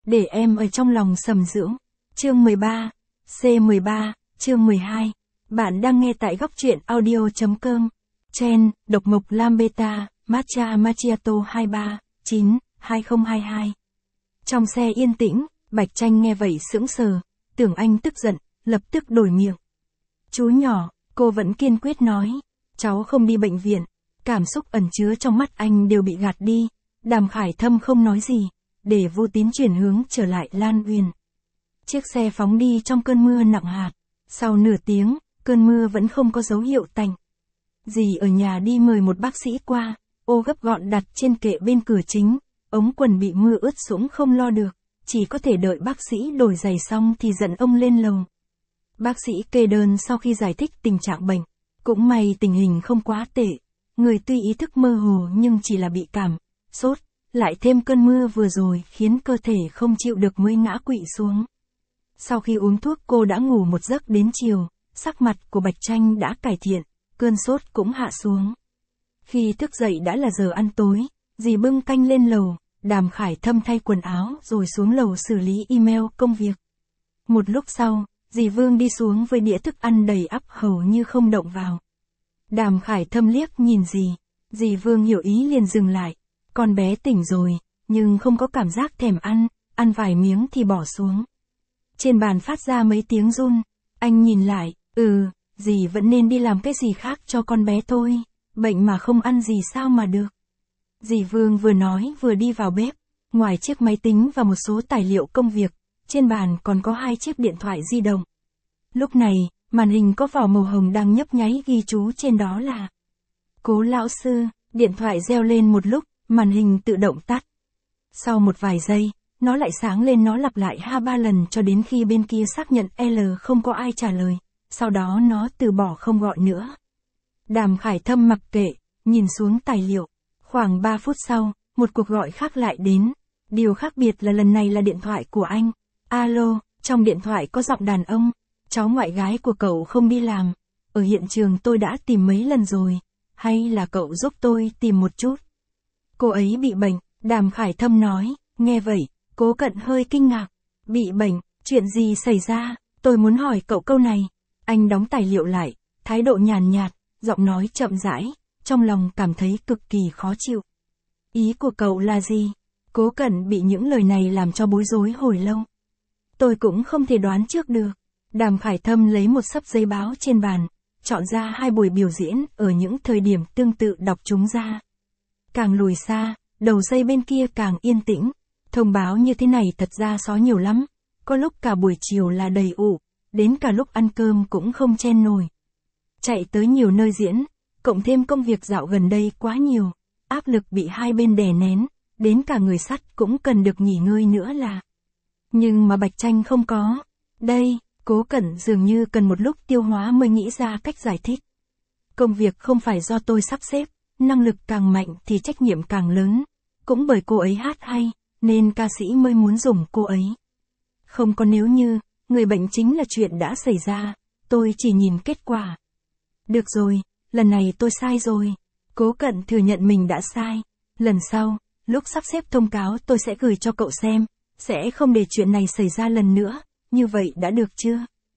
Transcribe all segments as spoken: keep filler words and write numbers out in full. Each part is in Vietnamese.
để em ở trong lòng sầm dưỡng. Chương mười ba, C mười ba, chương mười hai. Bạn đang nghe tại góc truyện audio.com. Chen, độc mộc Lam Beta, Matcha Macchiato hai ba chín hai không hai hai. Trong xe yên tĩnh, Bạch Tranh nghe vậy sững sờ, tưởng anh tức giận, lập tức đổi miệng. Chú nhỏ, cô vẫn kiên quyết nói, cháu không đi bệnh viện. Cảm xúc ẩn chứa trong mắt anh đều bị gạt đi. Đàm Khải Thâm không nói gì, để Vô Tín chuyển hướng trở lại Lan Uyên. Chiếc xe phóng đi trong cơn mưa nặng hạt. Sau nửa tiếng, cơn mưa vẫn không có dấu hiệu tạnh. Dì ở nhà đi mời một bác sĩ qua, ô gấp gọn đặt trên kệ bên cửa chính, ống quần bị mưa ướt sũng không lo được, chỉ có thể đợi bác sĩ đổi giày xong thì dẫn ông lên lầu. Bác sĩ kê đơn sau khi giải thích tình trạng bệnh, cũng may tình hình không quá tệ, người tuy ý thức mơ hồ nhưng chỉ là bị cảm, sốt, lại thêm cơn mưa vừa rồi khiến cơ thể không chịu được mới ngã quỵ xuống. Sau khi uống thuốc cô đã ngủ một giấc đến chiều, sắc mặt của Bạch Tranh đã cải thiện, cơn sốt cũng hạ xuống. Khi thức dậy đã là giờ ăn tối, dì bưng canh lên lầu, Đàm Khải Thâm thay quần áo rồi xuống lầu xử lý email công việc. Một lúc sau, dì Vương đi xuống với đĩa thức ăn đầy ắp hầu như không động vào. Đàm Khải Thâm liếc nhìn dì, dì Vương hiểu ý liền dừng lại, con bé tỉnh rồi, nhưng không có cảm giác thèm ăn, ăn vài miếng thì bỏ xuống. Trên bàn phát ra mấy tiếng run, anh nhìn lại, ừ, dì vẫn nên đi làm cái gì khác cho con bé thôi, bệnh mà không ăn gì sao mà được. Dì Vương vừa nói vừa đi vào bếp, ngoài chiếc máy tính và một số tài liệu công việc, trên bàn còn có hai chiếc điện thoại di động. Lúc này, màn hình có vỏ màu hồng đang nhấp nháy ghi chú trên đó là Cố lão sư, điện thoại reo lên một lúc, màn hình tự động tắt. Sau một vài giây, nó lại sáng lên, nó lặp lại hai ba lần cho đến khi bên kia xác nhận L không có ai trả lời, sau đó nó từ bỏ không gọi nữa. Đàm Khải Thâm mặc kệ, nhìn xuống tài liệu. Khoảng ba phút sau, một cuộc gọi khác lại đến. Điều khác biệt là lần này là điện thoại của anh. Alo, trong điện thoại có giọng đàn ông. Cháu ngoại gái của cậu không đi làm. Ở hiện trường tôi đã tìm mấy lần rồi. Hay là cậu giúp tôi tìm một chút? Cô ấy bị bệnh, Đàm Khải Thâm nói. Nghe vậy, Cố Cận hơi kinh ngạc. Bị bệnh, chuyện gì xảy ra? Tôi muốn hỏi cậu câu này. Anh đóng tài liệu lại, thái độ nhàn nhạt, giọng nói chậm rãi, trong lòng cảm thấy cực kỳ khó chịu. Ý của cậu là gì? Cố Cận bị những lời này làm cho bối rối hồi lâu. Tôi cũng không thể đoán trước được. Đàm Khải Thâm lấy một xấp giấy báo trên bàn, chọn ra hai buổi biểu diễn ở những thời điểm tương tự đọc chúng ra. Càng lùi xa, đầu dây bên kia càng yên tĩnh. Thông báo như thế này thật ra xó nhiều lắm. Có lúc cả buổi chiều là đầy ụ, đến cả lúc ăn cơm cũng không chen nổi. Chạy tới nhiều nơi diễn, cộng thêm công việc dạo gần đây quá nhiều, áp lực bị hai bên đè nén, đến cả người sắt cũng cần được nghỉ ngơi nữa là. Nhưng mà Bạch Tranh không có. Đây, Cố Cẩn dường như cần một lúc tiêu hóa mới nghĩ ra cách giải thích. Công việc không phải do tôi sắp xếp, năng lực càng mạnh thì trách nhiệm càng lớn. Cũng bởi cô ấy hát hay, nên ca sĩ mới muốn dùng cô ấy. Không có nếu như, người bệnh chính là chuyện đã xảy ra, tôi chỉ nhìn kết quả. Được rồi, lần này tôi sai rồi. Cố Cận thừa nhận mình đã sai. Lần sau, lúc sắp xếp thông cáo tôi sẽ gửi cho cậu xem, sẽ không để chuyện này xảy ra lần nữa, như vậy đã được chưa?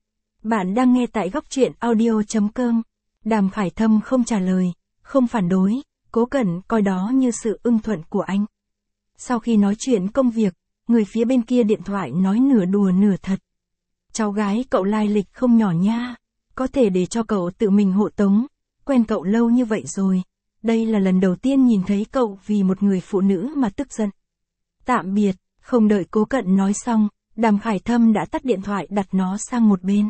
Bạn đang nghe tại góc truyện audio.com. Đàm Khải Thâm không trả lời, không phản đối, Cố Cận coi đó như sự ưng thuận của anh. Sau khi nói chuyện công việc, người phía bên kia điện thoại nói nửa đùa nửa thật. Cháu gái cậu lai lịch không nhỏ nha, có thể để cho cậu tự mình hộ tống, quen cậu lâu như vậy rồi. Đây là lần đầu tiên nhìn thấy cậu vì một người phụ nữ mà tức giận. Tạm biệt, không đợi Cố Cận nói xong, Đàm Khải Thâm đã tắt điện thoại đặt nó sang một bên.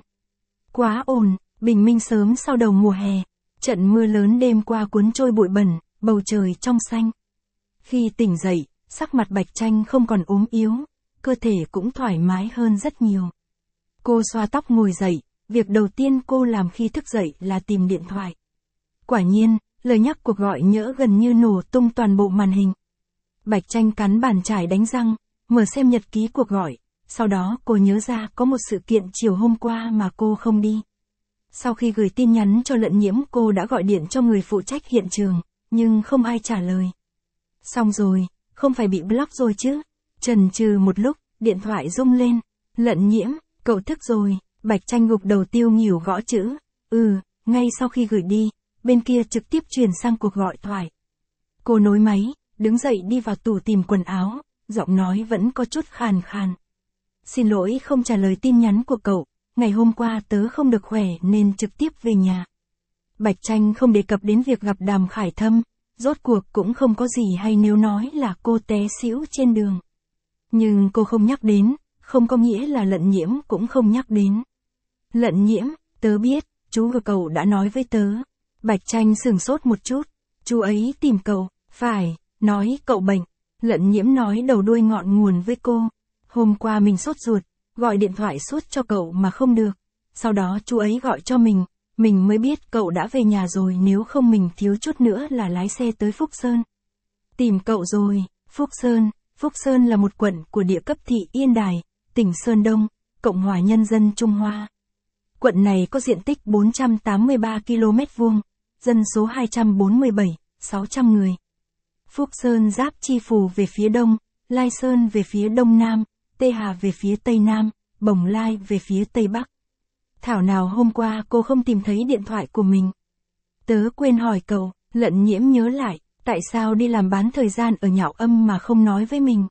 Quá ồn, bình minh sớm sau đầu mùa hè, trận mưa lớn đêm qua cuốn trôi bụi bẩn, bầu trời trong xanh. Khi tỉnh dậy, sắc mặt Bạch Tranh không còn ốm yếu, cơ thể cũng thoải mái hơn rất nhiều. Cô xoa tóc ngồi dậy, việc đầu tiên cô làm khi thức dậy là tìm điện thoại. Quả nhiên, lời nhắc cuộc gọi nhỡ gần như nổ tung toàn bộ màn hình. Bạch Tranh cắn bàn chải đánh răng, mở xem nhật ký cuộc gọi, sau đó cô nhớ ra có một sự kiện chiều hôm qua mà cô không đi. Sau khi gửi tin nhắn cho Lận Nhiễm cô đã gọi điện cho người phụ trách hiện trường, nhưng không ai trả lời. Xong rồi, không phải bị block rồi chứ? Chần chừ một lúc, điện thoại rung lên. Lận Nhiễm, cậu thức rồi. Bạch Tranh gục đầu tiêu nghỉu gõ chữ. Ừ, ngay sau khi gửi đi, bên kia trực tiếp truyền sang cuộc gọi thoại. Cô nối máy, đứng dậy đi vào tủ tìm quần áo, giọng nói vẫn có chút khàn khàn. Xin lỗi không trả lời tin nhắn của cậu, ngày hôm qua tớ không được khỏe nên trực tiếp về nhà. Bạch Tranh không đề cập đến việc gặp Đàm Khải Thâm, rốt cuộc cũng không có gì hay nếu nói là cô té xỉu trên đường. Nhưng cô không nhắc đến, không có nghĩa là Lận Nhiễm cũng không nhắc đến. Lận Nhiễm, tớ biết, chú của cậu đã nói với tớ. Bạch Tranh sửng sốt một chút, chú ấy tìm cậu, phải, nói cậu bệnh. Lận Nhiễm nói đầu đuôi ngọn nguồn với cô. Hôm qua mình sốt ruột, gọi điện thoại suốt cho cậu mà không được. Sau đó chú ấy gọi cho mình, mình mới biết cậu đã về nhà rồi, nếu không mình thiếu chút nữa là lái xe tới Phúc Sơn. Tìm cậu rồi. Phúc Sơn. Phúc Sơn là một quận của địa cấp thị Yên Đài, tỉnh Sơn Đông, Cộng hòa Nhân dân Trung Hoa. Quận này có diện tích bốn trăm tám mươi ba ki lô mét vuông, dân số hai trăm bốn mươi bảy nghìn sáu trăm người. Phúc Sơn giáp Chi Phù về phía đông, Lai Sơn về phía đông nam, Tê Hà về phía tây nam, Bồng Lai về phía tây bắc. Thảo nào hôm qua cô không tìm thấy điện thoại của mình. Tớ quên hỏi cậu. Lận Nhiễm nhớ lại, tại sao đi làm bán thời gian ở Nhạo Âm mà không nói với mình.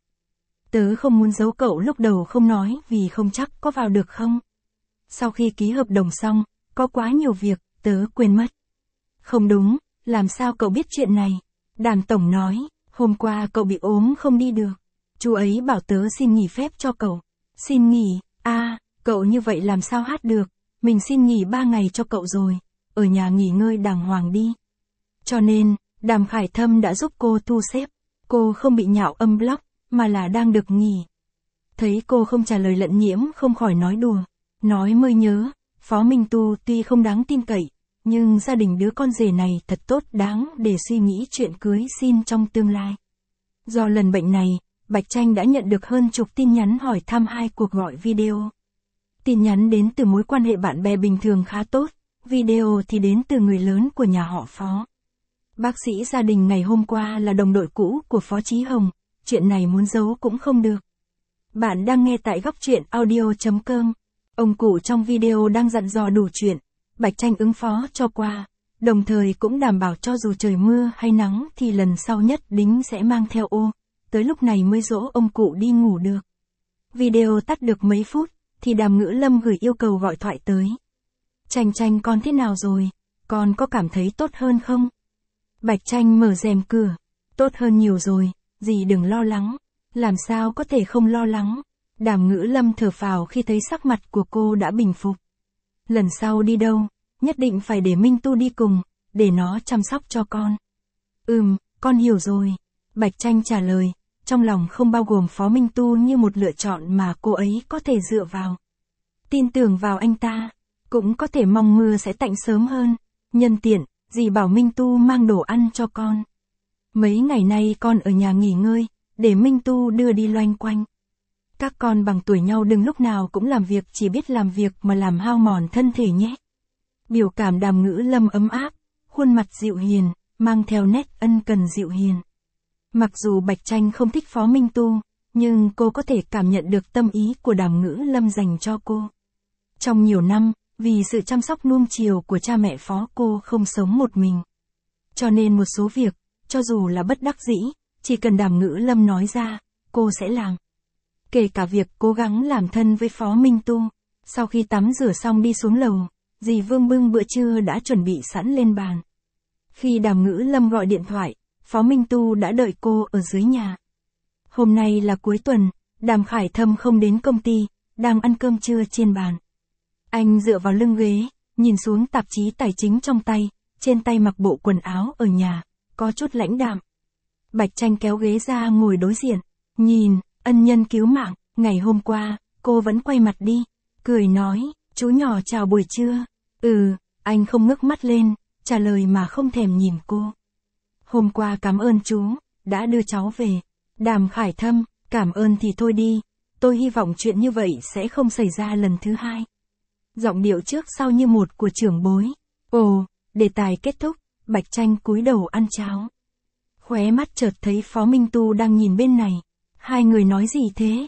Tớ không muốn giấu cậu lúc đầu không nói vì không chắc có vào được không. Sau khi ký hợp đồng xong, có quá nhiều việc, tớ quên mất. Không đúng, làm sao cậu biết chuyện này? Đàm tổng nói, hôm qua cậu bị ốm không đi được. Chú ấy bảo tớ xin nghỉ phép cho cậu. Xin nghỉ, à, cậu như vậy làm sao hát được, mình xin nghỉ ba ngày cho cậu rồi, ở nhà nghỉ ngơi đàng hoàng đi. Cho nên, Đàm Khải Thâm đã giúp cô thu xếp, cô không bị Nhạo Âm block, mà là đang được nghỉ. Thấy cô không trả lời Lận Nhiễm không khỏi nói đùa, nói mới nhớ, Phó Minh Tu tuy không đáng tin cậy, nhưng gia đình đứa con rể này thật tốt đáng để suy nghĩ chuyện cưới xin trong tương lai. Do lần bệnh này, Bạch Tranh đã nhận được hơn chục tin nhắn hỏi thăm hai cuộc gọi video. Tin nhắn đến từ mối quan hệ bạn bè bình thường khá tốt, video thì đến từ người lớn của nhà họ Phó. Bác sĩ gia đình ngày hôm qua là đồng đội cũ của Phó Chí Hồng, chuyện này muốn giấu cũng không được. Bạn đang nghe tại góc truyện audio.com. Ông cụ trong video đang dặn dò đủ chuyện, Bạch Tranh ứng phó cho qua, đồng thời cũng đảm bảo cho dù trời mưa hay nắng thì lần sau nhất định sẽ mang theo ô, tới lúc này mới dỗ ông cụ đi ngủ được. Video tắt được mấy phút, thì Đàm Ngữ Lâm gửi yêu cầu gọi thoại tới. Tranh Tranh con thế nào rồi, con có cảm thấy tốt hơn không? Bạch Tranh mở rèm cửa, tốt hơn nhiều rồi, dì đừng lo lắng, làm sao có thể không lo lắng. Đàm Ngữ Lâm thở phào khi thấy sắc mặt của cô đã bình phục. Lần sau đi đâu, nhất định phải để Minh Tu đi cùng, để nó chăm sóc cho con. Ừm, con hiểu rồi. Bạch Tranh trả lời, trong lòng không bao gồm Phó Minh Tu như một lựa chọn mà cô ấy có thể dựa vào. Tin tưởng vào anh ta, cũng có thể mong mưa sẽ tạnh sớm hơn. Nhân tiện, dì bảo Minh Tu mang đồ ăn cho con. Mấy ngày nay con ở nhà nghỉ ngơi, để Minh Tu đưa đi loanh quanh. Các con bằng tuổi nhau đừng lúc nào cũng làm việc chỉ biết làm việc mà làm hao mòn thân thể nhé. Biểu cảm Đàm Ngữ Lâm ấm áp, khuôn mặt dịu hiền, mang theo nét ân cần dịu hiền. Mặc dù Bạch Tranh không thích Phó Minh Tu, nhưng cô có thể cảm nhận được tâm ý của Đàm Ngữ Lâm dành cho cô. Trong nhiều năm, vì sự chăm sóc nuông chiều của cha mẹ Phó cô không sống một mình. Cho nên một số việc, cho dù là bất đắc dĩ, chỉ cần Đàm Ngữ Lâm nói ra, cô sẽ làm. Kể cả việc cố gắng làm thân với Phó Minh Tu. Sau khi tắm rửa xong đi xuống lầu, dì Vương bưng bữa trưa đã chuẩn bị sẵn lên bàn. Khi Đàm Ngữ Lâm gọi điện thoại, Phó Minh Tu đã đợi cô ở dưới nhà. Hôm nay là cuối tuần, Đàm Khải Thâm không đến công ty, đang ăn cơm trưa trên bàn. Anh dựa vào lưng ghế, nhìn xuống tạp chí tài chính trong tay, trên tay mặc bộ quần áo ở nhà, có chút lãnh đạm. Bạch Tranh kéo ghế ra ngồi đối diện, nhìn, ân nhân cứu mạng, ngày hôm qua, cô vẫn quay mặt đi, cười nói, chú nhỏ chào buổi trưa. Ừ, anh không ngước mắt lên, trả lời mà không thèm nhìn cô. Hôm qua cảm ơn chú, đã đưa cháu về. Đàm Khải Thâm, cảm ơn thì thôi đi, tôi hy vọng chuyện như vậy sẽ không xảy ra lần thứ hai. Giọng điệu trước sau như một của trưởng bối. Ồ, đề tài kết thúc, Bạch Tranh cúi đầu ăn cháo. Khóe mắt chợt thấy Phó Minh Tu đang nhìn bên này. Hai người nói gì thế?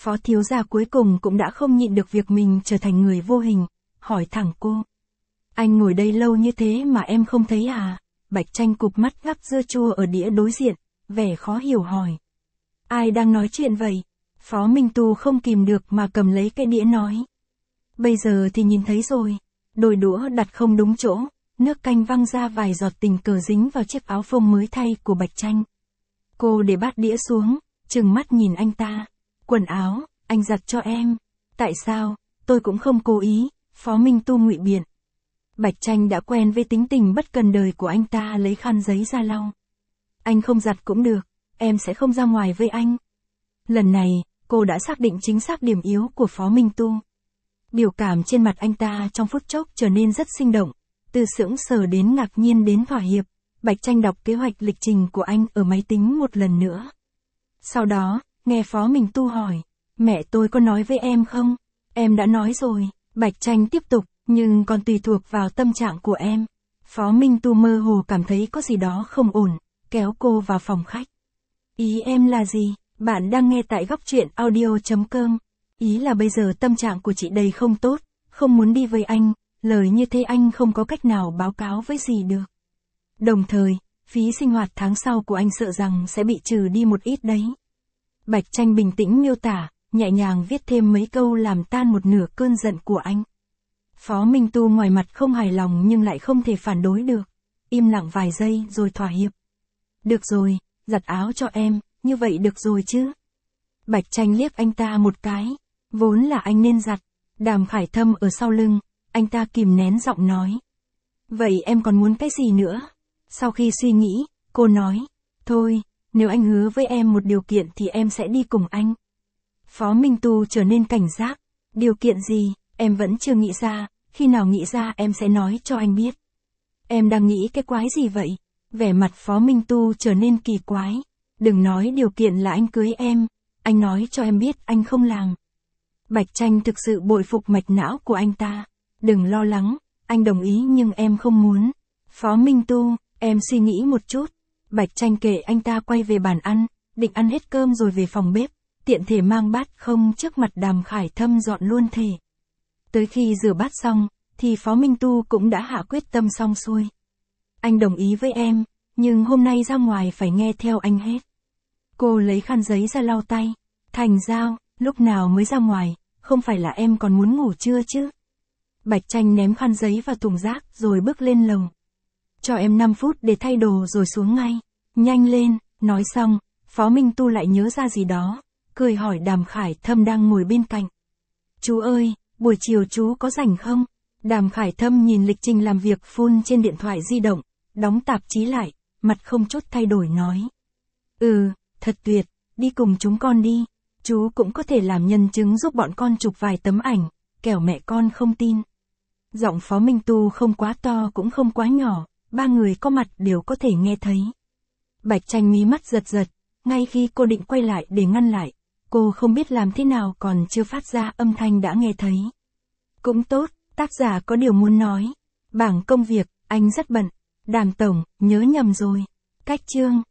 Phó thiếu gia cuối cùng cũng đã không nhịn được việc mình trở thành người vô hình, hỏi thẳng cô. Anh ngồi đây lâu như thế mà em không thấy à? Bạch Tranh cụp mắt gắp dưa chua ở đĩa đối diện, vẻ khó hiểu hỏi. Ai đang nói chuyện vậy? Phó Minh Tu không kìm được mà cầm lấy cái đĩa nói. Bây giờ thì nhìn thấy rồi. Đôi đũa đặt không đúng chỗ, nước canh văng ra vài giọt tình cờ dính vào chiếc áo phông mới thay của Bạch Tranh. Cô để bát đĩa xuống, trừng mắt nhìn anh ta. Quần áo, anh giặt cho em. Tại sao? Tôi cũng không cố ý, Phó Minh Tu ngụy biện. Bạch Tranh đã quen với tính tình bất cần đời của anh ta, lấy khăn giấy ra lau. Anh không giặt cũng được, em sẽ không ra ngoài với anh. Lần này, cô đã xác định chính xác điểm yếu của Phó Minh Tu. Biểu cảm trên mặt anh ta trong phút chốc trở nên rất sinh động, từ sững sờ đến ngạc nhiên đến thỏa hiệp. Bạch Tranh đọc kế hoạch lịch trình của anh ở máy tính một lần nữa. Sau đó, nghe Phó Minh Tu hỏi, mẹ tôi có nói với em không? Em đã nói rồi, Bạch Tranh tiếp tục, nhưng còn tùy thuộc vào tâm trạng của em. Phó Minh Tu mơ hồ cảm thấy có gì đó không ổn, kéo cô vào phòng khách. Ý em là gì? Bạn đang nghe tại góc truyện audio chấm com. Ý là bây giờ tâm trạng của chị đầy không tốt, không muốn đi với anh, lời như thế anh không có cách nào báo cáo với gì được. Đồng thời, phí sinh hoạt tháng sau của anh sợ rằng sẽ bị trừ đi một ít đấy. Bạch Tranh bình tĩnh miêu tả, nhẹ nhàng viết thêm mấy câu làm tan một nửa cơn giận của anh. Phó Minh Tu ngoài mặt không hài lòng nhưng lại không thể phản đối được. Im lặng vài giây rồi thỏa hiệp. Được rồi, giặt áo cho em, như vậy được rồi chứ. Bạch Tranh liếc anh ta một cái. Vốn là anh nên giặt. Đàm Khải Thâm ở sau lưng, anh ta kìm nén giọng nói. Vậy em còn muốn cái gì nữa? Sau khi suy nghĩ, cô nói. Thôi, nếu anh hứa với em một điều kiện thì em sẽ đi cùng anh. Phó Minh Tu trở nên cảnh giác. Điều kiện gì? Em vẫn chưa nghĩ ra, khi nào nghĩ ra em sẽ nói cho anh biết. Em đang nghĩ cái quái gì vậy? Vẻ mặt Phó Minh Tu trở nên kỳ quái. Đừng nói điều kiện là anh cưới em, anh nói cho em biết anh không làm. Bạch Tranh thực sự bội phục mạch não của anh ta. Đừng lo lắng, anh đồng ý nhưng em không muốn. Phó Minh Tu, em suy nghĩ một chút. Bạch Tranh kể anh ta quay về bàn ăn, định ăn hết cơm rồi về phòng bếp, tiện thể mang bát không trước mặt Đàm Khải Thâm dọn luôn thể. Tới khi rửa bát xong, thì Phó Minh Tu cũng đã hạ quyết tâm xong xuôi. Anh đồng ý với em, nhưng hôm nay ra ngoài phải nghe theo anh hết. Cô lấy khăn giấy ra lau tay. Thành Giao, lúc nào mới ra ngoài, không phải là em còn muốn ngủ trưa chứ? Bạch Tranh ném khăn giấy vào thùng rác rồi bước lên lầu. Cho em năm phút để thay đồ rồi xuống ngay. Nhanh lên, nói xong, Phó Minh Tu lại nhớ ra gì đó, cười hỏi Đàm Khải Thâm đang ngồi bên cạnh. Chú ơi, buổi chiều chú có rảnh không? Đàm Khải Thâm nhìn lịch trình làm việc full trên điện thoại di động, đóng tạp chí lại, mặt không chút thay đổi nói. Ừ, thật tuyệt, đi cùng chúng con đi. Chú cũng có thể làm nhân chứng giúp bọn con chụp vài tấm ảnh, kẻo mẹ con không tin. Giọng Phó Minh Tu không quá to cũng không quá nhỏ, ba người có mặt đều có thể nghe thấy. Bạch Tranh mí mắt giật giật, ngay khi cô định quay lại để ngăn lại, cô không biết làm thế nào còn chưa phát ra âm thanh đã nghe thấy. Cũng tốt, tác giả có điều muốn nói. Bảng công việc, anh rất bận. Đàm tổng, nhớ nhầm rồi. Cách chương.